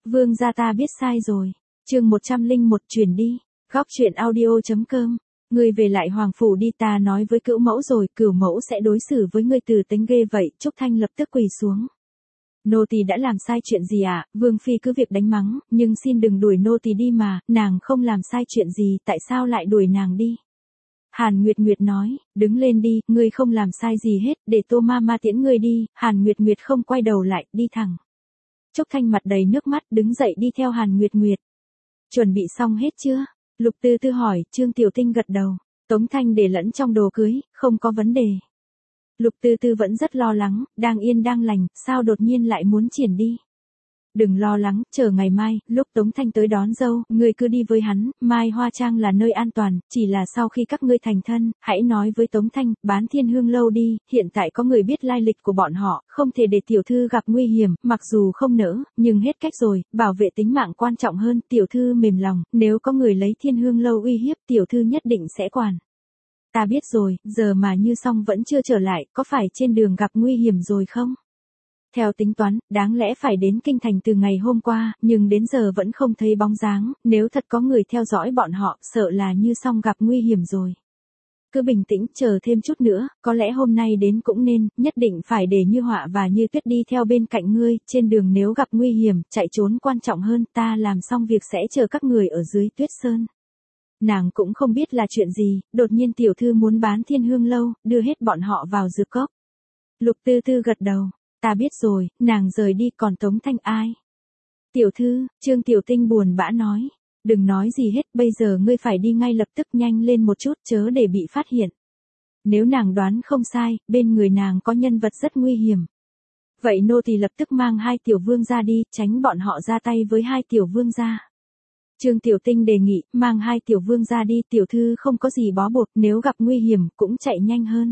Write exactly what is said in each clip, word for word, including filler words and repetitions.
Vương gia ta biết sai rồi. Chương một trăm lẻ một chuyển đi. Góc truyện audio.com. Ngươi về lại hoàng phủ đi, ta nói với cữu mẫu rồi, cửu mẫu sẽ đối xử với ngươi từ tính ghê vậy. Trúc Thanh lập tức quỳ xuống. Nô tỳ đã làm sai chuyện gì ạ? À? Vương phi cứ việc đánh mắng, nhưng xin đừng đuổi nô tỳ đi mà, nàng không làm sai chuyện gì, tại sao lại đuổi nàng đi? Hàn Nguyệt Nguyệt nói, đứng lên đi, ngươi không làm sai gì hết, để Tô ma ma tiễn ngươi đi. Hàn Nguyệt Nguyệt không quay đầu lại, đi thẳng. Trúc Thanh mặt đầy nước mắt đứng dậy đi theo Hàn Nguyệt Nguyệt. Chuẩn bị xong hết chưa? Lục Tư Tư hỏi. Trương Tiểu Tinh gật đầu. Tống Thanh để lẫn trong đồ cưới, không có vấn đề. Lục Tư Tư vẫn rất lo lắng, đang yên đang lành, sao đột nhiên lại muốn triển đi? Đừng lo lắng, chờ ngày mai, lúc Tống Thanh tới đón dâu, ngươi cứ đi với hắn, Mai Hoa Trang là nơi an toàn, chỉ là sau khi các ngươi thành thân, hãy nói với Tống Thanh, bán Thiên Hương lâu đi, hiện tại có người biết lai lịch của bọn họ, không thể để tiểu thư gặp nguy hiểm, mặc dù không nỡ, nhưng hết cách rồi, bảo vệ tính mạng quan trọng hơn, tiểu thư mềm lòng, nếu có người lấy Thiên Hương lâu uy hiếp, tiểu thư nhất định sẽ quản. Ta biết rồi, giờ mà Như Song vẫn chưa trở lại, có phải trên đường gặp nguy hiểm rồi không? Theo tính toán, đáng lẽ phải đến kinh thành từ ngày hôm qua, nhưng đến giờ vẫn không thấy bóng dáng, nếu thật có người theo dõi bọn họ, sợ là Như Song gặp nguy hiểm rồi. Cứ bình tĩnh, chờ thêm chút nữa, có lẽ hôm nay đến cũng nên, nhất định phải để Như Họa và Như Tuyết đi theo bên cạnh ngươi, trên đường nếu gặp nguy hiểm, chạy trốn quan trọng hơn, ta làm xong việc sẽ chờ các người ở dưới Tuyết Sơn. Nàng cũng không biết là chuyện gì, đột nhiên tiểu thư muốn bán Thiên Hương lâu, đưa hết bọn họ vào dược cốc. Lục Tư Tư gật đầu. Ta biết rồi, nàng rời đi, còn Tống Thanh ai? Tiểu thư, Trương Tiểu Tinh buồn bã nói. Đừng nói gì hết, bây giờ ngươi phải đi ngay lập tức, nhanh lên một chút, chớ để bị phát hiện. Nếu nàng đoán không sai, bên người nàng có nhân vật rất nguy hiểm. Vậy nô tỳ lập tức mang hai tiểu vương ra đi, tránh bọn họ ra tay với hai tiểu vương gia. Trương Tiểu Tinh đề nghị, mang hai tiểu vương ra đi, tiểu thư không có gì bó buộc, nếu gặp nguy hiểm, cũng chạy nhanh hơn.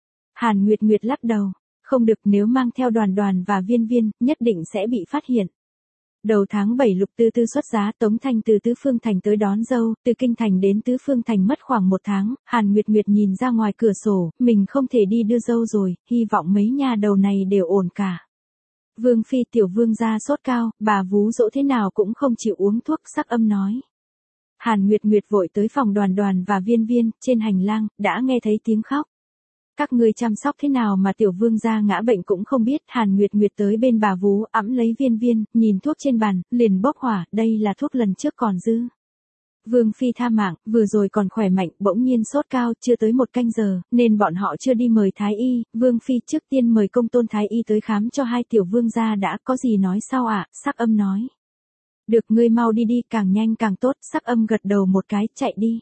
Hàn Nguyệt Nguyệt lắc đầu. Không được, nếu mang theo Đoàn Đoàn và Viên Viên, nhất định sẽ bị phát hiện. Đầu tháng bảy Lục Tư Tư xuất giá, Tống Thanh từ Tứ Phương Thành tới đón dâu, từ Kinh Thành đến Tứ Phương Thành mất khoảng một tháng, Hàn Nguyệt Nguyệt nhìn ra ngoài cửa sổ, mình không thể đi đưa dâu rồi, hy vọng mấy nhà đầu này đều ổn cả. Vương Phi tiểu vương gia sốt cao, bà vú dỗ thế nào cũng không chịu uống thuốc, Sắc Âm nói. Hàn Nguyệt Nguyệt vội tới phòng Đoàn Đoàn và Viên Viên, trên hành lang, đã nghe thấy tiếng khóc. Các ngươi chăm sóc thế nào mà tiểu vương gia ngã bệnh cũng không biết. Hàn Nguyệt Nguyệt tới bên bà vú, ẵm lấy Viên Viên, nhìn thuốc trên bàn, liền bốc hỏa, đây là thuốc lần trước còn dư. Vương Phi tha mạng, vừa rồi còn khỏe mạnh, bỗng nhiên sốt cao, chưa tới một canh giờ, nên bọn họ chưa đi mời Thái Y. Vương Phi trước tiên mời công tôn Thái Y tới khám cho hai tiểu vương gia đã, có gì nói sao ạ? À? Sắc Âm nói. Được, ngươi mau đi đi, càng nhanh càng tốt. Sắc Âm gật đầu một cái, chạy đi.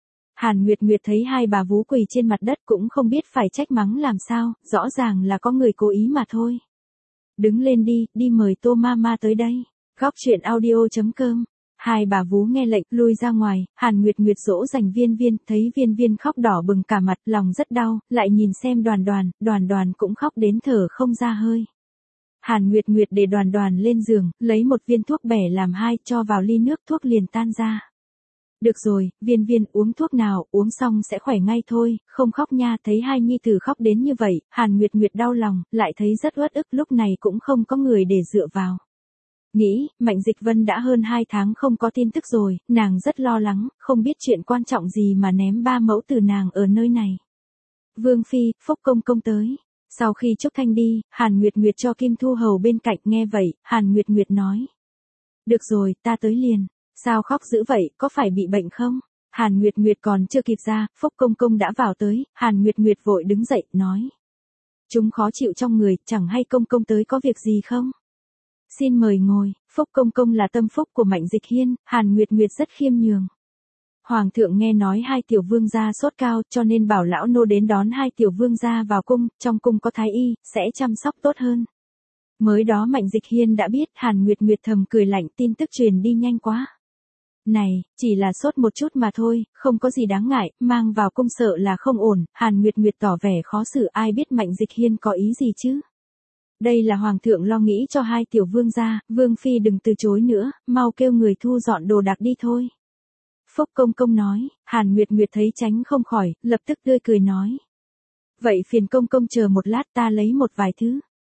Hàn Nguyệt Nguyệt thấy hai bà vú quỳ trên mặt đất cũng không biết phải trách mắng làm sao, rõ ràng là có người cố ý mà thôi. Đứng lên đi, đi mời Tô ma ma tới đây. Góc truyện audio.com. Hai bà vú nghe lệnh, lui ra ngoài, Hàn Nguyệt Nguyệt dỗ dành Viên Viên, thấy Viên Viên khóc đỏ bừng cả mặt, lòng rất đau, lại nhìn xem Đoàn Đoàn, Đoàn Đoàn cũng khóc đến thở không ra hơi. Hàn Nguyệt Nguyệt để Đoàn Đoàn lên giường, lấy một viên thuốc bẻ làm hai, cho vào ly nước, thuốc liền tan ra. Được rồi, Viên Viên uống thuốc nào, uống xong sẽ khỏe ngay thôi, không khóc nha. Thấy hai nhi tử khóc đến như vậy, Hàn Nguyệt Nguyệt đau lòng, lại thấy rất uất ức, lúc này cũng không có người để dựa vào. Nghĩ, Mạnh Dịch Vân đã hơn hai tháng không có tin tức rồi, nàng rất lo lắng, không biết chuyện quan trọng gì mà ném ba mẫu tử nàng ở nơi này. Vương Phi, Phúc Công Công tới. Sau khi Trúc Thanh đi, Hàn Nguyệt Nguyệt cho Kim Thu Hầu bên cạnh, nghe vậy, Hàn Nguyệt Nguyệt nói. Được rồi, ta tới liền. Sao khóc dữ vậy, có phải bị bệnh không? Hàn Nguyệt Nguyệt còn chưa kịp ra, Phúc Công Công đã vào tới, Hàn Nguyệt Nguyệt vội đứng dậy, nói. Chúng khó chịu trong người, chẳng hay Công Công tới có việc gì không? Xin mời ngồi. Phúc Công Công là tâm phúc của Mạnh Dịch Hiên, Hàn Nguyệt Nguyệt rất khiêm nhường. Hoàng thượng nghe nói hai tiểu vương gia sốt cao, cho nên bảo lão nô đến đón hai tiểu vương gia vào cung, trong cung có thái y, sẽ chăm sóc tốt hơn. Mới đó Mạnh Dịch Hiên đã biết, Hàn Nguyệt Nguyệt thầm cười lạnh, tin tức truyền đi nhanh quá. Này, chỉ là sốt một chút mà thôi, không có gì đáng ngại, mang vào cung sợ là không ổn. Hàn Nguyệt Nguyệt tỏ vẻ khó xử, ai biết Mạnh Dịch Hiên có ý gì chứ. Đây là hoàng thượng lo nghĩ cho hai tiểu vương gia, Vương Phi đừng từ chối nữa, mau kêu người thu dọn đồ đạc đi thôi. Phúc Công Công nói, Hàn Nguyệt Nguyệt thấy tránh không khỏi, lập tức tươi cười nói. Vậy phiền Công Công chờ một lát, ta lấy một vài thứ.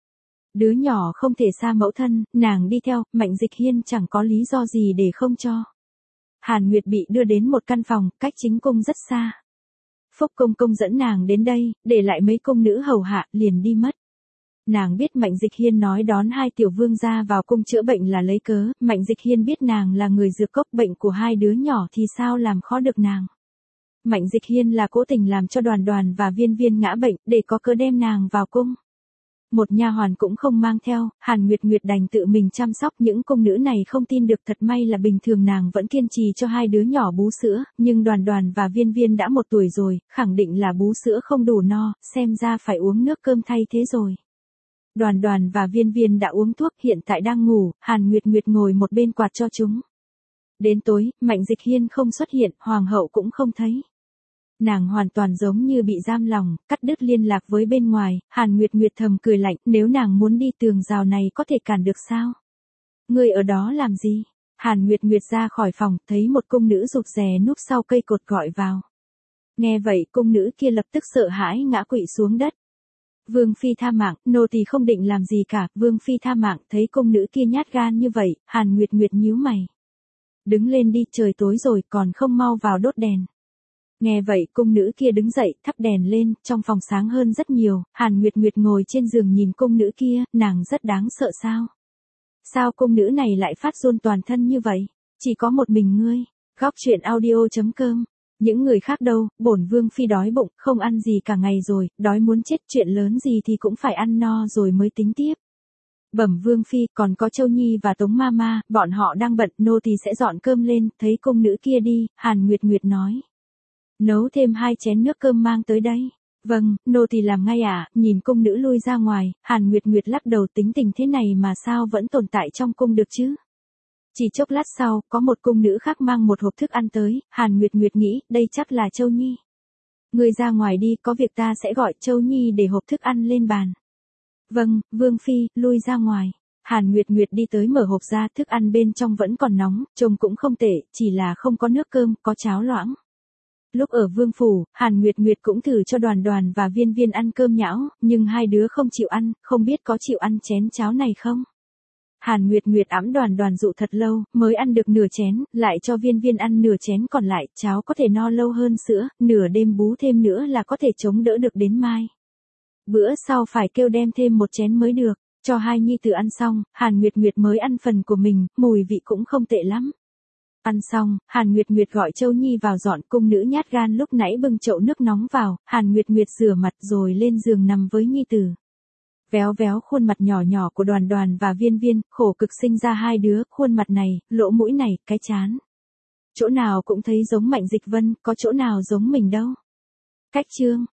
Đứa nhỏ không thể xa mẫu thân, nàng đi theo, Mạnh Dịch Hiên chẳng có lý do gì để không cho. Hàn Nguyệt bị đưa đến một căn phòng, cách chính cung rất xa. Phúc công công dẫn nàng đến đây, để lại mấy cung nữ hầu hạ, liền đi mất. Nàng biết Mạnh Dịch Hiên nói đón hai tiểu vương gia vào cung chữa bệnh là lấy cớ, Mạnh Dịch Hiên biết nàng là người dược cốc bệnh của hai đứa nhỏ thì sao làm khó được nàng. Mạnh Dịch Hiên là cố tình làm cho Đoàn Đoàn và Viên Viên ngã bệnh, để có cớ đem nàng vào cung. Một nha hoàn cũng không mang theo, Hàn Nguyệt Nguyệt đành tự mình chăm sóc. Những cung nữ này không tin được, thật may là bình thường nàng vẫn kiên trì cho hai đứa nhỏ bú sữa, nhưng Đoàn Đoàn và Viên Viên đã một tuổi rồi, khẳng định là bú sữa không đủ no, xem ra phải uống nước cơm thay thế rồi. Đoàn Đoàn và Viên Viên đã uống thuốc, hiện tại đang ngủ, Hàn Nguyệt Nguyệt ngồi một bên quạt cho chúng. Đến tối, Mạnh Dịch Hiên không xuất hiện, hoàng hậu cũng không thấy. Nàng hoàn toàn giống như bị giam lòng, cắt đứt liên lạc với bên ngoài. Hàn Nguyệt Nguyệt thầm cười lạnh, nếu nàng muốn đi tường rào này có thể cản được sao? Ngươi ở đó làm gì? Hàn Nguyệt Nguyệt ra khỏi phòng, thấy một cung nữ rụt rè núp sau cây cột gọi vào. Nghe vậy, cung nữ kia lập tức sợ hãi ngã quỵ xuống đất. Vương phi tha mạng, nô tỳ không định làm gì cả. Vương phi tha mạng, thấy cung nữ kia nhát gan như vậy, Hàn Nguyệt Nguyệt nhíu mày. Đứng lên đi, trời tối rồi, còn không mau vào đốt đèn. Nghe vậy, cung nữ kia đứng dậy, thắp đèn lên, trong phòng sáng hơn rất nhiều. Hàn Nguyệt Nguyệt ngồi trên giường nhìn cung nữ kia, nàng rất đáng sợ sao? Sao cung nữ này lại phát run toàn thân như vậy? Chỉ có một mình ngươi. Góc truyện audio chấm com. Những người khác đâu, bổn vương phi đói bụng, không ăn gì cả ngày rồi, đói muốn chết, chuyện lớn gì thì cũng phải ăn no rồi mới tính tiếp. Bẩm vương phi, còn có Châu Nhi và Tống Mama, bọn họ đang bận, nô tỳ sẽ dọn cơm lên. Thấy cung nữ kia đi, Hàn Nguyệt Nguyệt nói. Nấu thêm hai chén nước cơm mang tới đây. Vâng, nô tỳ làm ngay ạ. À. Nhìn cung nữ lui ra ngoài, Hàn Nguyệt Nguyệt lắc đầu, tính tình thế này mà sao vẫn tồn tại trong cung được chứ. Chỉ chốc lát sau, có một cung nữ khác mang một hộp thức ăn tới. Hàn Nguyệt Nguyệt nghĩ, đây chắc là Châu Nhi. Ngươi ra ngoài đi, có việc ta sẽ gọi Châu Nhi để hộp thức ăn lên bàn. Vâng, vương phi, lui ra ngoài. Hàn Nguyệt Nguyệt đi tới mở hộp ra, thức ăn bên trong vẫn còn nóng, trông cũng không tệ, chỉ là không có nước cơm, có cháo loãng. Lúc ở vương phủ, Hàn Nguyệt Nguyệt cũng thử cho Đoàn Đoàn và Viên Viên ăn cơm nhão, nhưng hai đứa không chịu ăn, không biết có chịu ăn chén cháo này không. Hàn Nguyệt Nguyệt ẵm Đoàn Đoàn dụ thật lâu, mới ăn được nửa chén, lại cho Viên Viên ăn nửa chén còn lại, cháo có thể no lâu hơn sữa, nửa đêm bú thêm nữa là có thể chống đỡ được đến mai. Bữa sau phải kêu đem thêm một chén mới được, cho hai nhi tử ăn xong, Hàn Nguyệt Nguyệt mới ăn phần của mình, mùi vị cũng không tệ lắm. Ăn xong, Hàn Nguyệt Nguyệt gọi Châu Nhi vào dọn. Cung nữ nhát gan lúc nãy bưng chậu nước nóng vào, Hàn Nguyệt Nguyệt rửa mặt rồi lên giường nằm với nhi tử. Véo véo khuôn mặt nhỏ nhỏ của Đoàn Đoàn và Viên Viên, khổ cực sinh ra hai đứa, khuôn mặt này, lỗ mũi này, cái trán. Chỗ nào cũng thấy giống Mạnh Dịch Vân, có chỗ nào giống mình đâu. Cách chương.